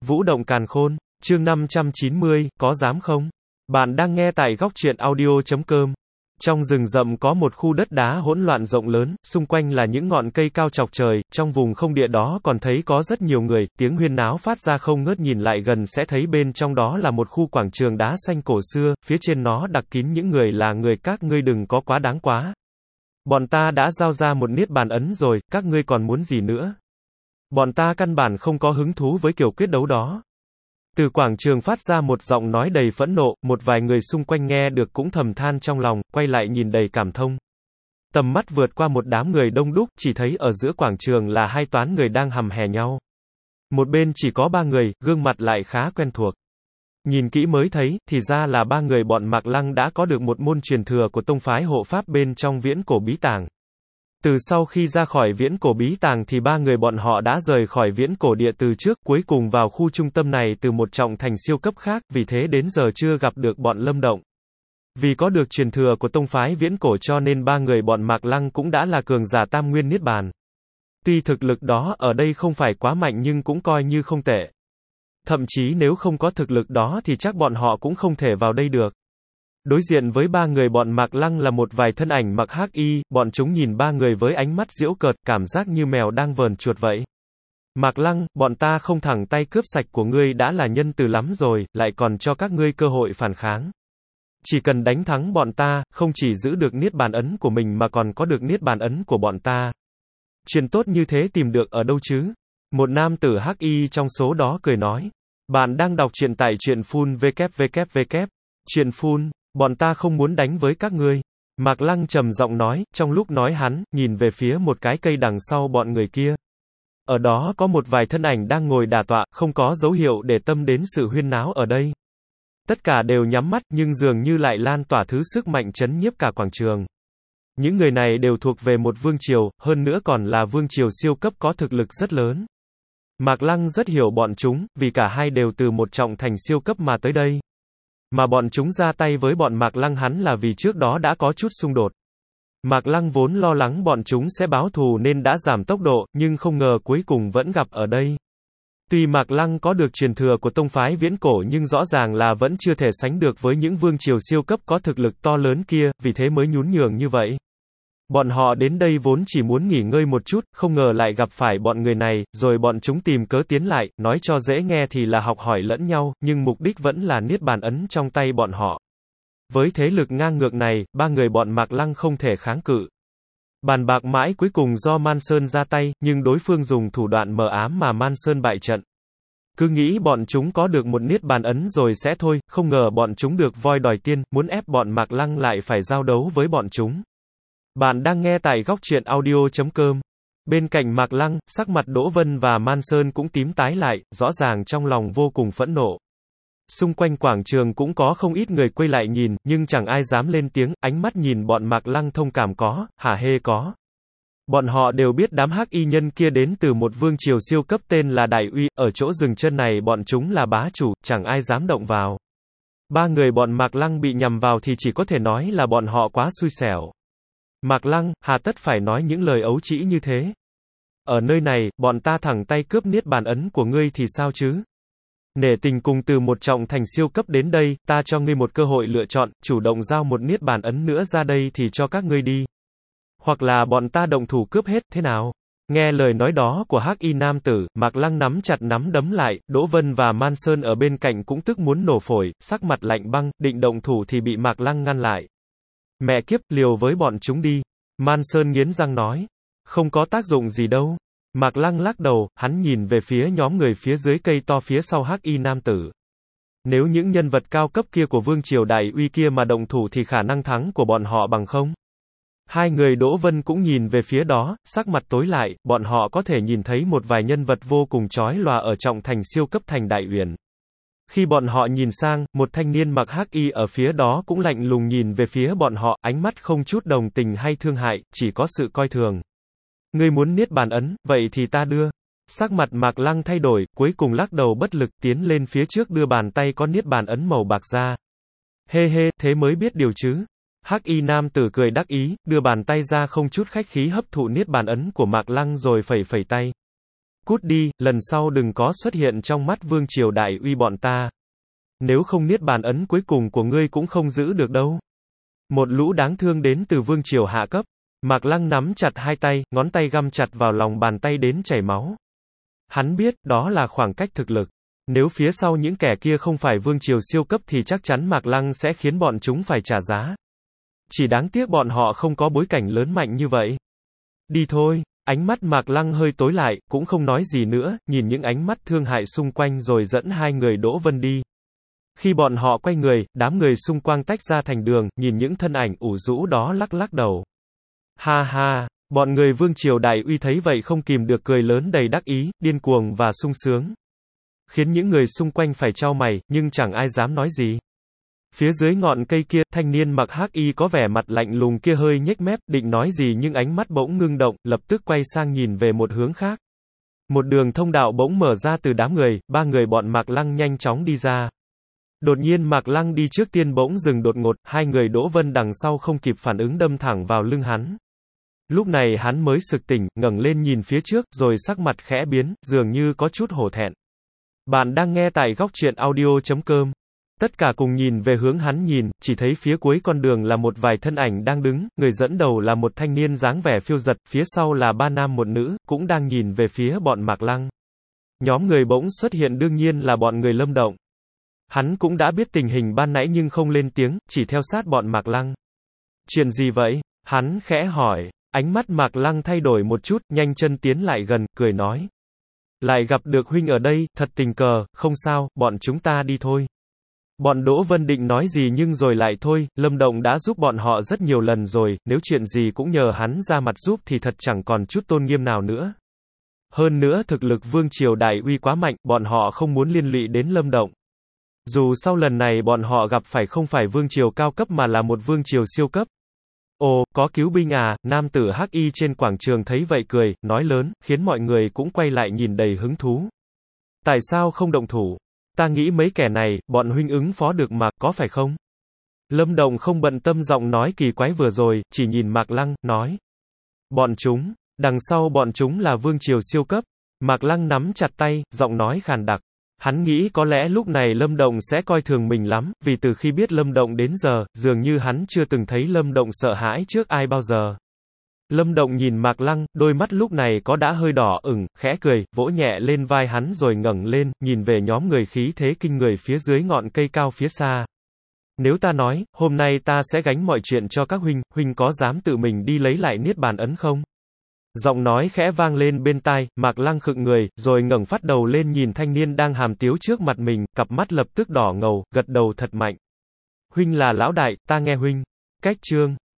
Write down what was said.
Vũ động càn khôn, chương 590, có dám không? Bạn đang nghe tại góc truyện audio.com. Trong rừng rậm có một khu đất đá hỗn loạn rộng lớn, xung quanh là những ngọn cây cao chọc trời, trong vùng không địa đó còn thấy có rất nhiều người, tiếng huyên náo phát ra không ngớt, nhìn lại gần sẽ thấy bên trong đó là một khu quảng trường đá xanh cổ xưa, phía trên nó đặc kín những người là người, các ngươi đừng có quá đáng quá. Bọn ta đã giao ra một niết bàn ấn rồi, các ngươi còn muốn gì nữa? Bọn ta căn bản không có hứng thú với kiểu quyết đấu đó. Từ quảng trường phát ra một giọng nói đầy phẫn nộ, một vài người xung quanh nghe được cũng thầm than trong lòng, quay lại nhìn đầy cảm thông. Tầm mắt vượt qua một đám người đông đúc, chỉ thấy ở giữa quảng trường là hai toán người đang hầm hè nhau. Một bên chỉ có 3 người, gương mặt lại khá quen thuộc. Nhìn kỹ mới thấy, thì ra là 3 người bọn Mạc Lăng đã có được một môn truyền thừa của tông phái hộ pháp bên trong viễn cổ bí tàng. Từ sau khi ra khỏi viễn cổ bí tàng thì 3 người bọn họ đã rời khỏi viễn cổ địa từ trước, cuối cùng vào khu trung tâm này từ một trọng thành siêu cấp khác, vì thế đến giờ chưa gặp được bọn Lâm Động. Vì có được truyền thừa của tông phái viễn cổ cho nên 3 người bọn Mạc Lăng cũng đã là cường giả tam nguyên niết bàn. Tuy thực lực đó ở đây không phải quá mạnh nhưng cũng coi như không tệ. Thậm chí nếu không có thực lực đó thì chắc bọn họ cũng không thể vào đây được. Đối diện với 3 người bọn Mạc Lăng là một vài thân ảnh mặc hắc y, bọn chúng nhìn 3 người với ánh mắt giễu cợt, cảm giác như mèo đang vờn chuột vậy. Mạc Lăng, bọn ta không thẳng tay cướp sạch của ngươi đã là nhân từ lắm rồi, lại còn cho các ngươi cơ hội phản kháng. Chỉ cần đánh thắng bọn ta, không chỉ giữ được niết bàn ấn của mình mà còn có được niết bàn ấn của bọn ta. Chuyện tốt như thế tìm được ở đâu chứ? Một nam tử hắc y trong số đó cười nói. Bạn đang đọc truyện tại truyện full www. Truyện full. Bọn ta không muốn đánh với các ngươi. Mạc Lăng trầm giọng nói, trong lúc nói hắn, nhìn về phía một cái cây đằng sau bọn người kia. Ở đó có một vài thân ảnh đang ngồi đả tọa, không có dấu hiệu để tâm đến sự huyên náo ở đây. Tất cả đều nhắm mắt, nhưng dường như lại lan tỏa thứ sức mạnh chấn nhiếp cả quảng trường. Những người này đều thuộc về một vương triều, hơn nữa còn là vương triều siêu cấp có thực lực rất lớn. Mạc Lăng rất hiểu bọn chúng, vì cả hai đều từ một trọng thành siêu cấp mà tới đây. Mà bọn chúng ra tay với bọn Mạc Lăng hắn là vì trước đó đã có chút xung đột. Mạc Lăng vốn lo lắng bọn chúng sẽ báo thù nên đã giảm tốc độ, nhưng không ngờ cuối cùng vẫn gặp ở đây. Tuy Mạc Lăng có được truyền thừa của tông phái viễn cổ nhưng rõ ràng là vẫn chưa thể sánh được với những vương triều siêu cấp có thực lực to lớn kia, vì thế mới nhún nhường như vậy. Bọn họ đến đây vốn chỉ muốn nghỉ ngơi một chút, không ngờ lại gặp phải bọn người này, rồi bọn chúng tìm cớ tiến lại, nói cho dễ nghe thì là học hỏi lẫn nhau, nhưng mục đích vẫn là niết bàn ấn trong tay bọn họ. Với thế lực ngang ngược này, 3 người bọn Mạc Lăng không thể kháng cự. Bàn bạc mãi cuối cùng do Man Sơn ra tay, nhưng đối phương dùng thủ đoạn mờ ám mà Man Sơn bại trận. Cứ nghĩ bọn chúng có được một niết bàn ấn rồi sẽ thôi, không ngờ bọn chúng được voi đòi tiên, muốn ép bọn Mạc Lăng lại phải giao đấu với bọn chúng. Bạn đang nghe tại góc truyện audio.com. Bên cạnh Mạc Lăng, sắc mặt Đỗ Vân và Man Sơn cũng tím tái lại, rõ ràng trong lòng vô cùng phẫn nộ. Xung quanh quảng trường cũng có không ít người quay lại nhìn, nhưng chẳng ai dám lên tiếng, ánh mắt nhìn bọn Mạc Lăng thông cảm có, hả hê có. Bọn họ đều biết đám hắc y nhân kia đến từ một vương triều siêu cấp tên là Đại Uy, ở chỗ dừng chân này bọn chúng là bá chủ, chẳng ai dám động vào. 3 người bọn Mạc Lăng bị nhằm vào thì chỉ có thể nói là bọn họ quá xui xẻo. Mạc Lăng, hà tất phải nói những lời ấu trĩ như thế? Ở nơi này, bọn ta thẳng tay cướp niết bàn ấn của ngươi thì sao chứ? Nể tình cùng từ một trọng thành siêu cấp đến đây, ta cho ngươi một cơ hội lựa chọn, chủ động giao một niết bàn ấn nữa ra đây thì cho các ngươi đi. Hoặc là bọn ta động thủ cướp hết, thế nào? Nghe lời nói đó của hắc y nam tử, Mạc Lăng nắm chặt nắm đấm lại, Đỗ Vân và Man Sơn ở bên cạnh cũng tức muốn nổ phổi, sắc mặt lạnh băng, định động thủ thì bị Mạc Lăng ngăn lại. Mẹ kiếp, liều với bọn chúng đi. Man Sơn nghiến răng nói. Không có tác dụng gì đâu. Mạc Lăng lắc đầu, hắn nhìn về phía nhóm người phía dưới cây to phía sau hắc y nam tử. Nếu những nhân vật cao cấp kia của vương triều Đại Uy kia mà động thủ thì khả năng thắng của bọn họ bằng không? Hai người Đỗ Vân cũng nhìn về phía đó, sắc mặt tối lại, bọn họ có thể nhìn thấy một vài nhân vật vô cùng chói lòa ở trọng thành siêu cấp thành Đại Uyển. Khi bọn họ nhìn sang, một thanh niên mặc hắc y ở phía đó cũng lạnh lùng nhìn về phía bọn họ, ánh mắt không chút đồng tình hay thương hại, chỉ có sự coi thường. Ngươi muốn niết bàn ấn, vậy thì ta đưa. Sắc mặt Mạc Lăng thay đổi, cuối cùng lắc đầu bất lực tiến lên phía trước đưa bàn tay có niết bàn ấn màu bạc ra. Hê hê, thế mới biết điều chứ. Hắc y nam tử cười đắc ý, đưa bàn tay ra không chút khách khí hấp thụ niết bàn ấn của Mạc Lăng rồi phẩy phẩy tay. Cút đi, lần sau đừng có xuất hiện trong mắt vương triều đại uy bọn ta. Nếu không niết bàn ấn cuối cùng của ngươi cũng không giữ được đâu. Một lũ đáng thương đến từ vương triều hạ cấp. Mạc Lăng nắm chặt hai tay, ngón tay găm chặt vào lòng bàn tay đến chảy máu. Hắn biết, đó là khoảng cách thực lực. Nếu phía sau những kẻ kia không phải vương triều siêu cấp thì chắc chắn Mạc Lăng sẽ khiến bọn chúng phải trả giá. Chỉ đáng tiếc bọn họ không có bối cảnh lớn mạnh như vậy. Đi thôi. Ánh mắt Mạc Lăng hơi tối lại, cũng không nói gì nữa, nhìn những ánh mắt thương hại xung quanh rồi dẫn hai người Đỗ Vân đi. Khi bọn họ quay người, đám người xung quanh tách ra thành đường, nhìn những thân ảnh ủ rũ đó lắc lắc đầu. Ha ha, bọn người vương triều đại uy thấy vậy không kìm được cười lớn đầy đắc ý, điên cuồng và sung sướng. Khiến những người xung quanh phải chau mày, nhưng chẳng ai dám nói gì. Phía dưới ngọn cây kia, thanh niên mặc hắc y có vẻ mặt lạnh lùng kia hơi nhếch mép, định nói gì nhưng ánh mắt bỗng ngưng động, lập tức quay sang nhìn về một hướng khác. Một đường thông đạo bỗng mở ra từ đám người, ba người bọn Mạc Lăng nhanh chóng đi ra. Đột nhiên Mạc Lăng đi trước tiên bỗng dừng đột ngột, hai người Đỗ Vân đằng sau không kịp phản ứng đâm thẳng vào lưng hắn. Lúc này hắn mới sực tỉnh, ngẩng lên nhìn phía trước, rồi sắc mặt khẽ biến, dường như có chút hổ thẹn. Bạn đang nghe tại góc truyện audio.com. Tất cả cùng nhìn về hướng hắn nhìn, chỉ thấy phía cuối con đường là một vài thân ảnh đang đứng, người dẫn đầu là một thanh niên dáng vẻ phiêu dật, phía sau là ba nam một nữ, cũng đang nhìn về phía bọn Mạc Lăng. Nhóm người bỗng xuất hiện đương nhiên là bọn người Lâm Động. Hắn cũng đã biết tình hình ban nãy nhưng không lên tiếng, chỉ theo sát bọn Mạc Lăng. Chuyện gì vậy? Hắn khẽ hỏi. Ánh mắt Mạc Lăng thay đổi một chút, nhanh chân tiến lại gần, cười nói. Lại gặp được huynh ở đây, thật tình cờ, không sao, bọn chúng ta đi thôi. Bọn Đỗ Vân định nói gì nhưng rồi lại thôi, Lâm Động đã giúp bọn họ rất nhiều lần rồi, nếu chuyện gì cũng nhờ hắn ra mặt giúp thì thật chẳng còn chút tôn nghiêm nào nữa. Hơn nữa thực lực vương triều đại uy quá mạnh, bọn họ không muốn liên lụy đến Lâm Động. Dù sau lần này bọn họ gặp phải không phải vương triều cao cấp mà là một vương triều siêu cấp. Ồ, có cứu binh à, nam tử hắc y trên quảng trường thấy vậy cười, nói lớn, khiến mọi người cũng quay lại nhìn đầy hứng thú. Tại sao không động thủ? Ta nghĩ mấy kẻ này, bọn huynh ứng phó được mà, có phải không? Lâm Động không bận tâm giọng nói kỳ quái vừa rồi, chỉ nhìn Mạc Lăng, nói. Bọn chúng, đằng sau bọn chúng là vương triều siêu cấp. Mạc Lăng nắm chặt tay, giọng nói khàn đặc. Hắn nghĩ có lẽ lúc này Lâm Động sẽ coi thường mình lắm, vì từ khi biết Lâm Động đến giờ, dường như hắn chưa từng thấy Lâm Động sợ hãi trước ai bao giờ. Lâm Động nhìn Mạc Lăng, đôi mắt lúc này có đã hơi đỏ ửng, khẽ cười, vỗ nhẹ lên vai hắn rồi ngẩng lên, nhìn về nhóm người khí thế kinh người phía dưới ngọn cây cao phía xa. Nếu ta nói, hôm nay ta sẽ gánh mọi chuyện cho các huynh, huynh có dám tự mình đi lấy lại niết bàn ấn không? Giọng nói khẽ vang lên bên tai, Mạc Lăng khựng người, rồi ngẩng phát đầu lên nhìn thanh niên đang hàm tiếu trước mặt mình, cặp mắt lập tức đỏ ngầu, gật đầu thật mạnh. Huynh là lão đại, ta nghe huynh. Cách chương.